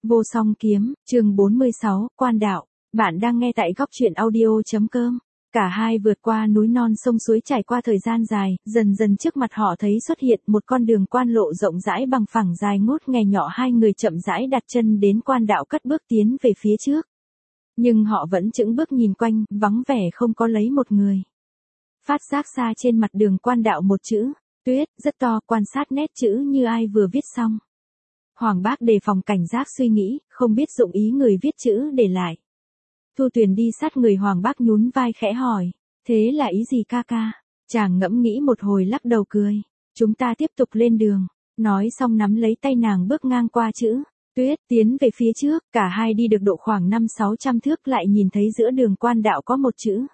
Vô song kiếm, chương 46, quan đạo. Bạn đang nghe tại góc truyện audio.com. Cả hai vượt qua núi non sông suối trải qua thời gian dài, dần dần trước mặt họ thấy xuất hiện một con đường quan lộ rộng rãi bằng phẳng dài ngút nghè nhỏ. Hai người chậm rãi đặt chân đến quan đạo cất bước tiến về phía trước. Nhưng họ vẫn chững bước nhìn quanh, vắng vẻ không có lấy một người. Phát giác xa trên mặt đường quan đạo một chữ, Tuyết, rất to, quan sát nét chữ như ai vừa viết xong. Hoàng Bác đề phòng cảnh giác suy nghĩ, không biết dụng ý người viết chữ để lại. Thu Tuyền đi sát người Hoàng Bác nhún vai khẽ hỏi, thế là ý gì ca ca? Chàng ngẫm nghĩ một hồi lắc đầu cười, chúng ta tiếp tục lên đường. Nói xong nắm lấy tay nàng bước ngang qua chữ Tuyết, tiến về phía trước. Cả hai đi được độ khoảng 500-600 thước lại nhìn thấy giữa đường quan đạo có một chữ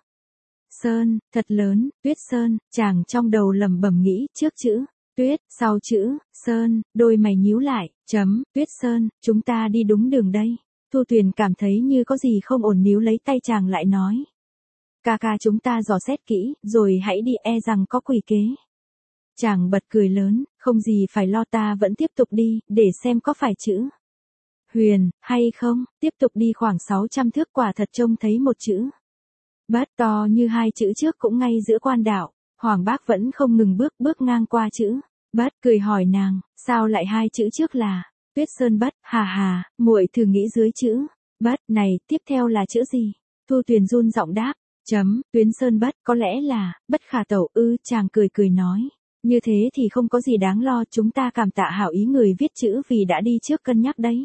Sơn, thật lớn, Tuyết Sơn. Chàng trong đầu lẩm bẩm nghĩ, trước chữ Tuyết, sau chữ Sơn, đôi mày nhíu lại, Tuyết Sơn, chúng ta đi đúng đường đây. Thu Tuyền cảm thấy như có gì không ổn, níu lấy tay chàng lại nói, ca ca chúng ta dò xét kỹ, rồi hãy đi, e rằng có quỷ kế. Chàng bật cười lớn, không gì phải lo, ta vẫn tiếp tục đi, để xem có phải chữ Huyền hay không. Tiếp tục đi khoảng 600 thước, quả thật trông thấy một chữ Bất to như hai chữ trước cũng ngay giữa quan đạo. Hoàng Bác vẫn không ngừng bước ngang qua chữ Bất, cười hỏi nàng, sao lại hai chữ trước là Tuyết Sơn Bất? Hà, muội thử nghĩ dưới chữ Bất này, tiếp theo là chữ gì? Thu Tuyền run giọng đáp, Tuyến Sơn Bất, có lẽ là Bất Khả Tẩu ư? Chàng cười nói, như thế thì không có gì đáng lo, chúng ta cảm tạ hảo ý người viết chữ vì đã đi trước cân nhắc đấy.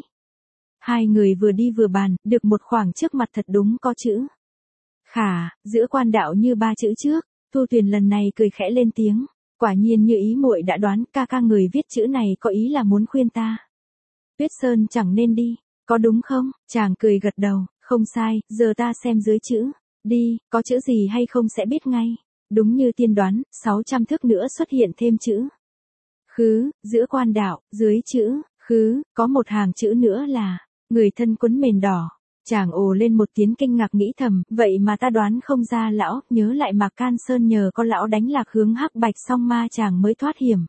Hai người vừa đi vừa bàn, được một khoảng trước mặt thật đúng có chữ Khả, giữa quan đạo như ba chữ trước. Thu Tuyền lần này cười khẽ lên tiếng, quả nhiên như ý muội đã đoán, ca ca người viết chữ này có ý là muốn khuyên ta Tuyết Sơn chẳng nên đi, có đúng không? Chàng cười gật đầu, không sai, giờ ta xem dưới chữ đi, có chữ gì hay không sẽ biết ngay. Đúng như tiên đoán, 600 thước nữa xuất hiện thêm chữ Khứ, giữa quan đạo, dưới chữ Khứ, có một hàng chữ nữa là người thân quấn mền đỏ. Chàng ồ lên một tiếng kinh ngạc nghĩ thầm, vậy mà ta đoán không ra. Lão nhớ lại Mạc Can Sơn nhờ có lão đánh lạc hướng Hắc Bạch xong ma chàng mới thoát hiểm.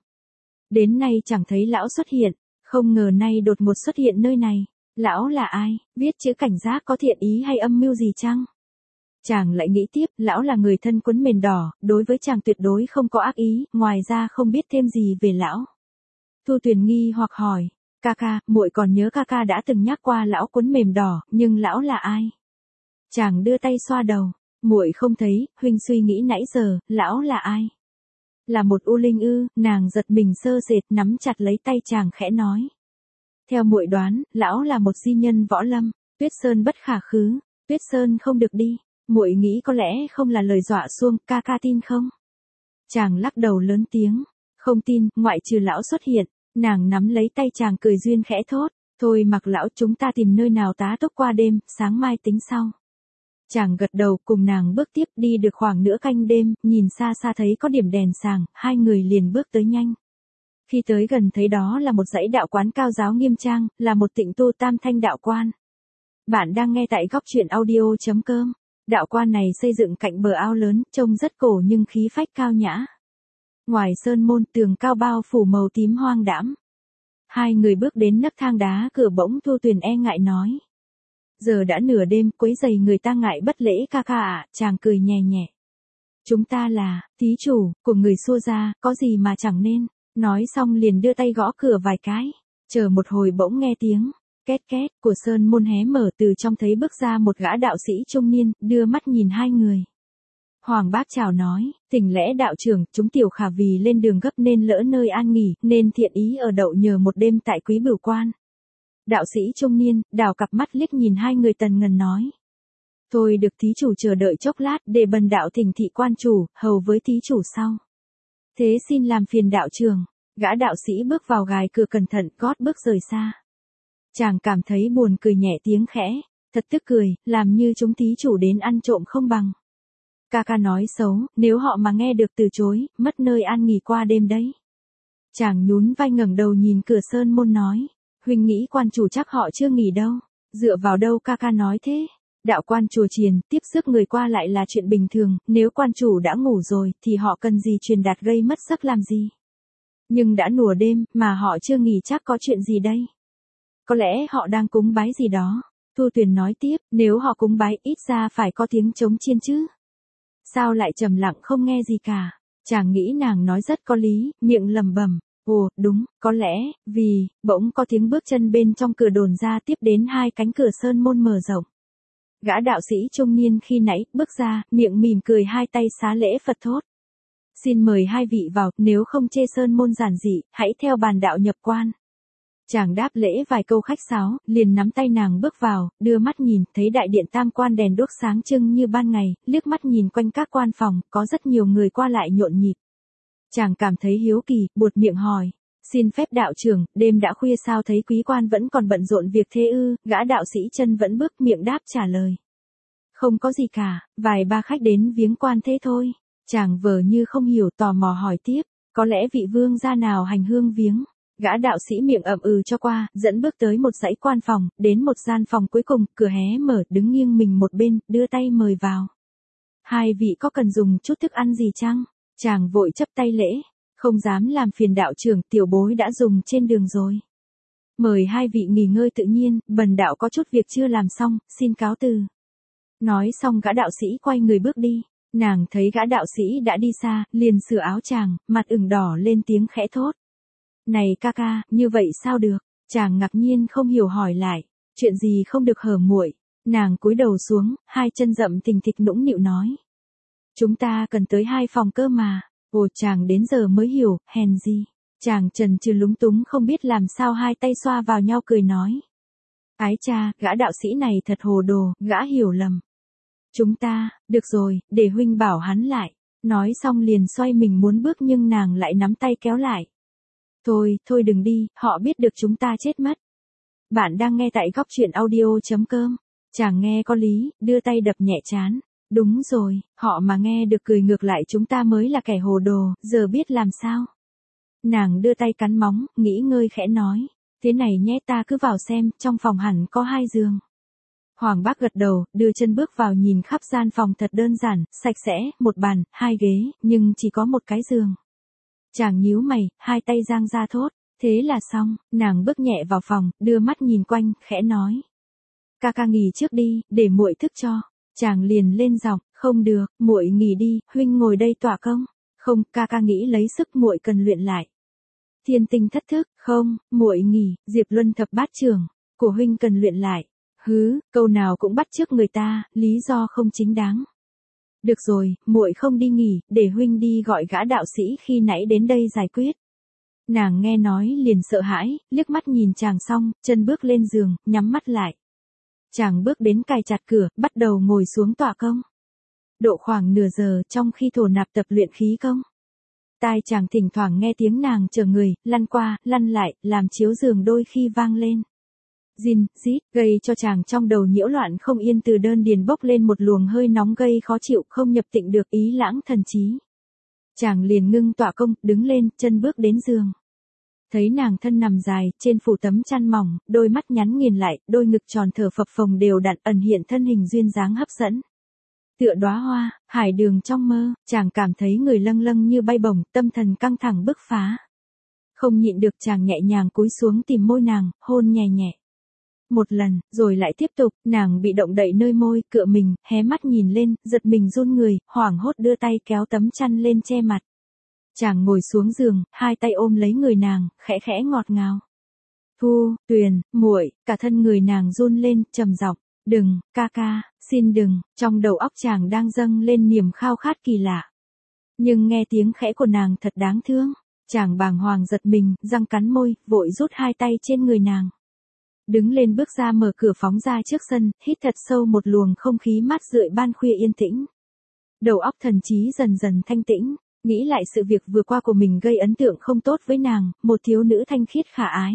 Đến nay chẳng thấy lão xuất hiện, không ngờ nay đột ngột xuất hiện nơi này. Lão là ai, viết chữ cảnh giác có thiện ý hay âm mưu gì chăng? Chàng lại nghĩ tiếp, lão là người thân quấn mền đỏ, đối với chàng tuyệt đối không có ác ý, ngoài ra không biết thêm gì về lão. Thu Tuyền nghi hoặc hỏi, ca ca, muội còn nhớ ca ca đã từng nhắc qua lão quấn mềm đỏ, nhưng lão là ai? Chàng đưa tay xoa đầu, muội không thấy, huynh suy nghĩ nãy giờ, lão là ai? Là một u linh ư? Nàng giật mình sơ sệt, nắm chặt lấy tay chàng khẽ nói, theo muội đoán, lão là một di nhân võ lâm. Tuyết Sơn bất khả khứ, Tuyết Sơn không được đi. Muội nghĩ có lẽ không là lời dọa xuông, ca ca tin không? Chàng lắc đầu lớn tiếng, không tin, ngoại trừ lão xuất hiện. Nàng nắm lấy tay chàng cười duyên khẽ thốt, thôi mặc lão, chúng ta tìm nơi nào tá túc qua đêm, sáng mai tính sau. Chàng gật đầu cùng nàng bước tiếp, đi được khoảng nửa canh đêm, nhìn xa xa thấy có điểm đèn sàng, hai người liền bước tới nhanh. Khi tới gần thấy đó là một dãy đạo quán cao giáo nghiêm trang, là một tịnh tu Tam Thanh đạo quan. Bạn đang nghe tại góc truyện audio.com. Đạo quan này xây dựng cạnh bờ ao lớn, trông rất cổ nhưng khí phách cao nhã. Ngoài sơn môn, tường cao bao phủ màu tím hoang đãm. Hai người bước đến nấc thang đá cửa, bỗng Thu Tuyền e ngại nói, giờ đã nửa đêm, quấy giày người ta ngại bất lễ ca ca ạ. Chàng cười nhẹ nhẹ, chúng ta là thí chủ của người xua ra, có gì mà chẳng nên. Nói xong liền đưa tay gõ cửa vài cái. Chờ một hồi bỗng nghe tiếng két két của sơn môn hé mở, từ trong thấy bước ra một gã đạo sĩ trung niên, đưa mắt nhìn hai người. Hoàng Bác chào nói, thỉnh lẽ đạo trưởng, chúng tiểu khả vì lên đường gấp nên lỡ nơi an nghỉ, nên thiện ý ở đậu nhờ một đêm tại Quý Bửu Quan. Đạo sĩ trung niên, đào cặp mắt liếc nhìn hai người tần ngần nói, thôi được thí chủ chờ đợi chốc lát, để bần đạo thỉnh thị quan chủ, hầu với thí chủ sau. Thế xin làm phiền đạo trưởng. Gã đạo sĩ bước vào gài cửa cẩn thận, gót bước rời xa. Chàng cảm thấy buồn cười nhẹ tiếng khẽ, thật tức cười, làm như chúng thí chủ đến ăn trộm không bằng. Ca ca nói xấu, nếu họ mà nghe được từ chối, mất nơi an nghỉ qua đêm đấy. Chàng nhún vai ngẩng đầu nhìn cửa sơn môn nói, huynh nghĩ quan chủ chắc họ chưa nghỉ đâu. Dựa vào đâu ca ca nói thế? Đạo quan chùa chiền, tiếp sức người qua lại là chuyện bình thường, nếu quan chủ đã ngủ rồi, thì họ cần gì truyền đạt gây mất giấc làm gì? Nhưng đã nửa đêm, mà họ chưa nghỉ chắc có chuyện gì đây? Có lẽ họ đang cúng bái gì đó. Thu Tuyền nói tiếp, nếu họ cúng bái ít ra phải có tiếng trống chiên chứ. Sao lại trầm lặng không nghe gì cả? Chàng nghĩ nàng nói rất có lý, miệng lẩm bẩm. Ồ, đúng, có lẽ, vì, bỗng có tiếng bước chân bên trong cửa đồn ra tiếp đến hai cánh cửa sơn môn mở rộng. Gã đạo sĩ trung niên khi nãy bước ra, miệng mỉm cười hai tay xá lễ Phật thốt. Xin mời hai vị vào, nếu không chê sơn môn giản dị, hãy theo bàn đạo nhập quan. Chàng đáp lễ vài câu khách sáo, liền nắm tay nàng bước vào, đưa mắt nhìn, thấy đại điện tam quan đèn đuốc sáng trưng như ban ngày, liếc mắt nhìn quanh các quan phòng, có rất nhiều người qua lại nhộn nhịp. Chàng cảm thấy hiếu kỳ, buột miệng hỏi. Xin phép đạo trưởng, đêm đã khuya sao thấy quý quan vẫn còn bận rộn việc thế ư? Gã đạo sĩ chân vẫn bước miệng đáp trả lời. Không có gì cả, vài ba khách đến viếng quan thế thôi. Chàng vờ như không hiểu, tò mò hỏi tiếp, có lẽ vị vương gia nào hành hương viếng? Gã đạo sĩ miệng ậm ừ cho qua, dẫn bước tới một dãy quan phòng, đến một gian phòng cuối cùng, cửa hé mở, đứng nghiêng mình một bên, đưa tay mời vào. Hai vị có cần dùng chút thức ăn gì chăng? Chàng vội chắp tay lễ, không dám làm phiền đạo trưởng, tiểu bối đã dùng trên đường rồi. Mời hai vị nghỉ ngơi tự nhiên, bần đạo có chút việc chưa làm xong, xin cáo từ. Nói xong gã đạo sĩ quay người bước đi, nàng thấy gã đạo sĩ đã đi xa, liền sửa áo chàng, mặt ửng đỏ lên tiếng khẽ thốt. Này ca ca, như vậy sao được? Chàng ngạc nhiên không hiểu hỏi lại, chuyện gì không được hở muội? Nàng cúi đầu xuống, hai chân rậm thình thịch nũng nịu nói. Chúng ta cần tới hai phòng cơ mà. Ồ, chàng đến giờ mới hiểu, hèn gì. Chàng chần chừ lúng túng không biết làm sao, hai tay xoa vào nhau cười nói. Ái cha, gã đạo sĩ này thật hồ đồ, gã hiểu lầm. Chúng ta, được rồi, để huynh bảo hắn lại. Nói xong liền xoay mình muốn bước nhưng nàng lại nắm tay kéo lại. Thôi đừng đi, họ biết được chúng ta chết mất. Bạn đang nghe tại góc truyện audio.com. Chàng nghe có lý, đưa tay đập nhẹ trán. Đúng rồi, họ mà nghe được cười ngược lại chúng ta mới là kẻ hồ đồ, giờ biết làm sao. Nàng đưa tay cắn móng, nghĩ ngơi khẽ nói. Thế này nhé, ta cứ vào xem, trong phòng hẳn có 2 giường. Hoàng bác gật đầu, đưa chân bước vào nhìn khắp gian phòng thật đơn giản, sạch sẽ, một bàn, 2 ghế, nhưng chỉ có một cái giường. Chàng nhíu mày, hai tay giang ra thốt. Thế là xong, nàng bước nhẹ vào phòng, đưa mắt nhìn quanh, khẽ nói. Ca ca nghỉ trước đi, để muội thức cho. Chàng liền lên giọng, không được, muội nghỉ đi, huynh ngồi đây tỏa công. Không, ca ca nghĩ lấy sức, muội cần luyện lại. Thiên Tinh thất thức, không, muội nghỉ, Diệp Luân thập bát trưởng, của huynh cần luyện lại. Hứ, câu nào cũng bắt chước người ta, lý do không chính đáng. Được rồi, muội không đi nghỉ, để huynh đi gọi gã đạo sĩ khi nãy đến đây giải quyết. Nàng nghe nói liền sợ hãi, liếc mắt nhìn chàng xong, chân bước lên giường, nhắm mắt lại. Chàng bước đến cài chặt cửa, bắt đầu ngồi xuống tọa công. Độ khoảng nửa giờ trong khi thổ nạp tập luyện khí công. Tai chàng thỉnh thoảng nghe tiếng nàng chờ người, lăn qua, lăn lại, làm chiếu giường đôi khi vang lên. Zin, rít, gây cho chàng trong đầu nhiễu loạn không yên, từ đơn điền bốc lên một luồng hơi nóng gây khó chịu, không nhập tịnh được, ý lãng thần trí. Chàng liền ngưng tọa công, đứng lên, chân bước đến giường. Thấy nàng thân nằm dài, trên phủ tấm chăn mỏng, đôi mắt nhắn nghiền lại, đôi ngực tròn thở phập phồng đều đặn, ẩn hiện thân hình duyên dáng hấp dẫn. Tựa đóa hoa, hải đường trong mơ, chàng cảm thấy người lâng lâng như bay bổng, tâm thần căng thẳng bứt phá. Không nhịn được chàng nhẹ nhàng cúi xuống tìm môi nàng, hôn nhẹ nhẹ. Một lần, rồi lại tiếp tục, nàng bị động đậy nơi môi, cựa mình, hé mắt nhìn lên, giật mình run người, hoảng hốt đưa tay kéo tấm chăn lên che mặt. Chàng ngồi xuống giường, hai tay ôm lấy người nàng, khẽ khẽ ngọt ngào. Thu, Tuyền, muội, cả thân người nàng run lên, trầm giọng, đừng, ca ca, xin đừng, trong đầu óc chàng đang dâng lên niềm khao khát kỳ lạ. Nhưng nghe tiếng khẽ của nàng thật đáng thương, chàng bàng hoàng giật mình, răng cắn môi, vội rút hai tay trên người nàng. Đứng lên bước ra mở cửa phóng ra trước sân, hít thật sâu một luồng không khí mát rượi ban khuya yên tĩnh. Đầu óc thần trí dần dần thanh tĩnh, nghĩ lại sự việc vừa qua của mình gây ấn tượng không tốt với nàng, một thiếu nữ thanh khiết khả ái.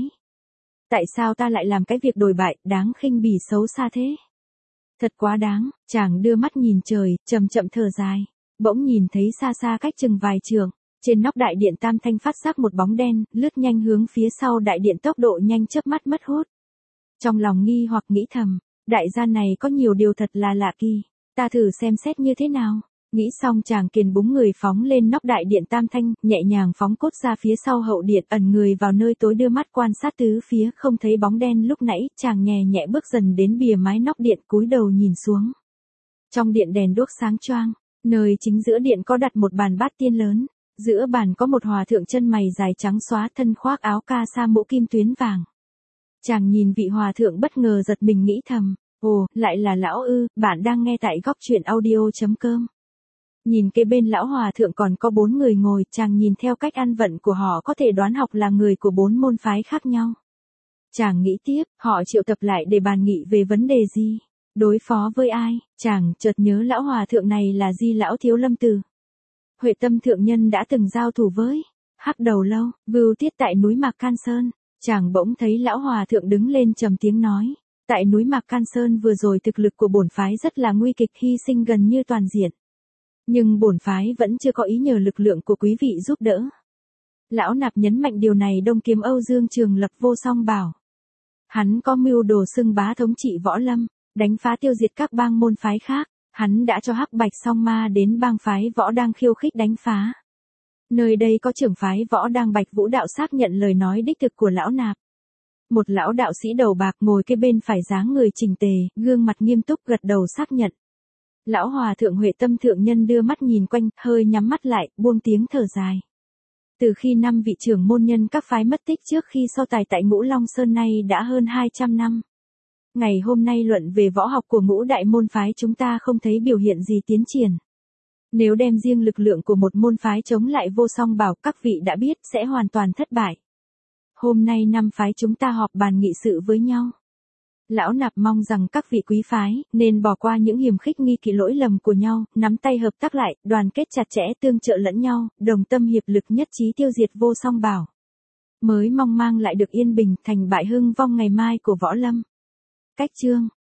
Tại sao ta lại làm cái việc đồi bại, đáng khinh bỉ xấu xa thế? Thật quá đáng, chàng đưa mắt nhìn trời, chậm chậm thở dài. Bỗng nhìn thấy xa xa cách chừng vài trượng, trên nóc đại điện tam thanh phát giác một bóng đen, lướt nhanh hướng phía sau đại điện tốc độ nhanh chớp mắt mất hút. Trong lòng nghi hoặc nghĩ thầm, đại gia này có nhiều điều thật là lạ kỳ, ta thử xem xét như thế nào. Nghĩ xong chàng kiền búng người phóng lên nóc đại điện Tam Thanh, nhẹ nhàng phóng cốt ra phía sau hậu điện, ẩn người vào nơi tối, đưa mắt quan sát tứ phía, không thấy bóng đen lúc nãy, chàng nhẹ nhẹ bước dần đến bìa mái nóc điện, cúi đầu nhìn xuống. Trong điện đèn đuốc sáng choang, nơi chính giữa điện có đặt một bàn bát tiên lớn, giữa bàn có một hòa thượng chân mày dài trắng xóa, thân khoác áo ca sa mũ kim tuyến vàng. Chàng nhìn vị hòa thượng bất ngờ giật mình, nghĩ thầm, ồ, lại là lão ư. Bạn đang nghe tại góc truyện audio.com. Nhìn kế bên lão hòa thượng còn có 4 người ngồi, chàng nhìn theo cách ăn vận của họ có thể đoán học là người của 4 môn phái khác nhau. Chàng nghĩ tiếp, họ triệu tập lại để bàn nghị về vấn đề gì? Đối phó với ai? Chàng chợt nhớ lão hòa thượng này là Di lão Thiếu Lâm Tử. Huệ Tâm thượng nhân đã từng giao thủ với Hắc Đầu Lâu, Vưu Tiết tại núi Mạc Can Sơn. Chàng bỗng thấy lão hòa thượng đứng lên trầm tiếng nói, tại núi Mạc Can Sơn vừa rồi thực lực của bổn phái rất là nguy kịch, hy sinh gần như toàn diện. Nhưng bổn phái vẫn chưa có ý nhờ lực lượng của quý vị giúp đỡ. Lão Nạp nhấn mạnh điều này. Đông Kiếm Âu Dương Trường Lập vô song bảo, hắn có mưu đồ xưng bá thống trị võ lâm, đánh phá tiêu diệt các bang môn phái khác. Hắn đã cho Hắc Bạch Song Ma đến bang phái võ đang khiêu khích đánh phá. Nơi đây có trưởng phái võ đang Bạch Vũ đạo xác nhận lời nói đích thực của lão Nạp. Một lão đạo sĩ đầu bạc ngồi kế bên phải, dáng người chỉnh tề, gương mặt nghiêm túc, gật đầu xác nhận. Lão hòa thượng Huệ Tâm thượng nhân đưa mắt nhìn quanh, hơi nhắm mắt lại, buông tiếng thở dài. Từ khi 5 vị trưởng môn nhân các phái mất tích trước khi so tài tại Ngũ Long Sơn nay đã hơn 200 năm. Ngày hôm nay luận về võ học của ngũ đại môn phái chúng ta không thấy biểu hiện gì tiến triển. Nếu đem riêng lực lượng của một môn phái chống lại Vô Song Bảo, các vị đã biết sẽ hoàn toàn thất bại. Hôm nay 5 phái chúng ta họp bàn nghị sự với nhau. Lão Nạp mong rằng các vị quý phái nên bỏ qua những hiềm khích nghi kỵ lỗi lầm của nhau, nắm tay hợp tác lại, đoàn kết chặt chẽ, tương trợ lẫn nhau, đồng tâm hiệp lực, nhất trí tiêu diệt Vô Song Bảo. Mới mong mang lại được yên bình, thành bại hưng vong ngày mai của võ lâm. Cách chương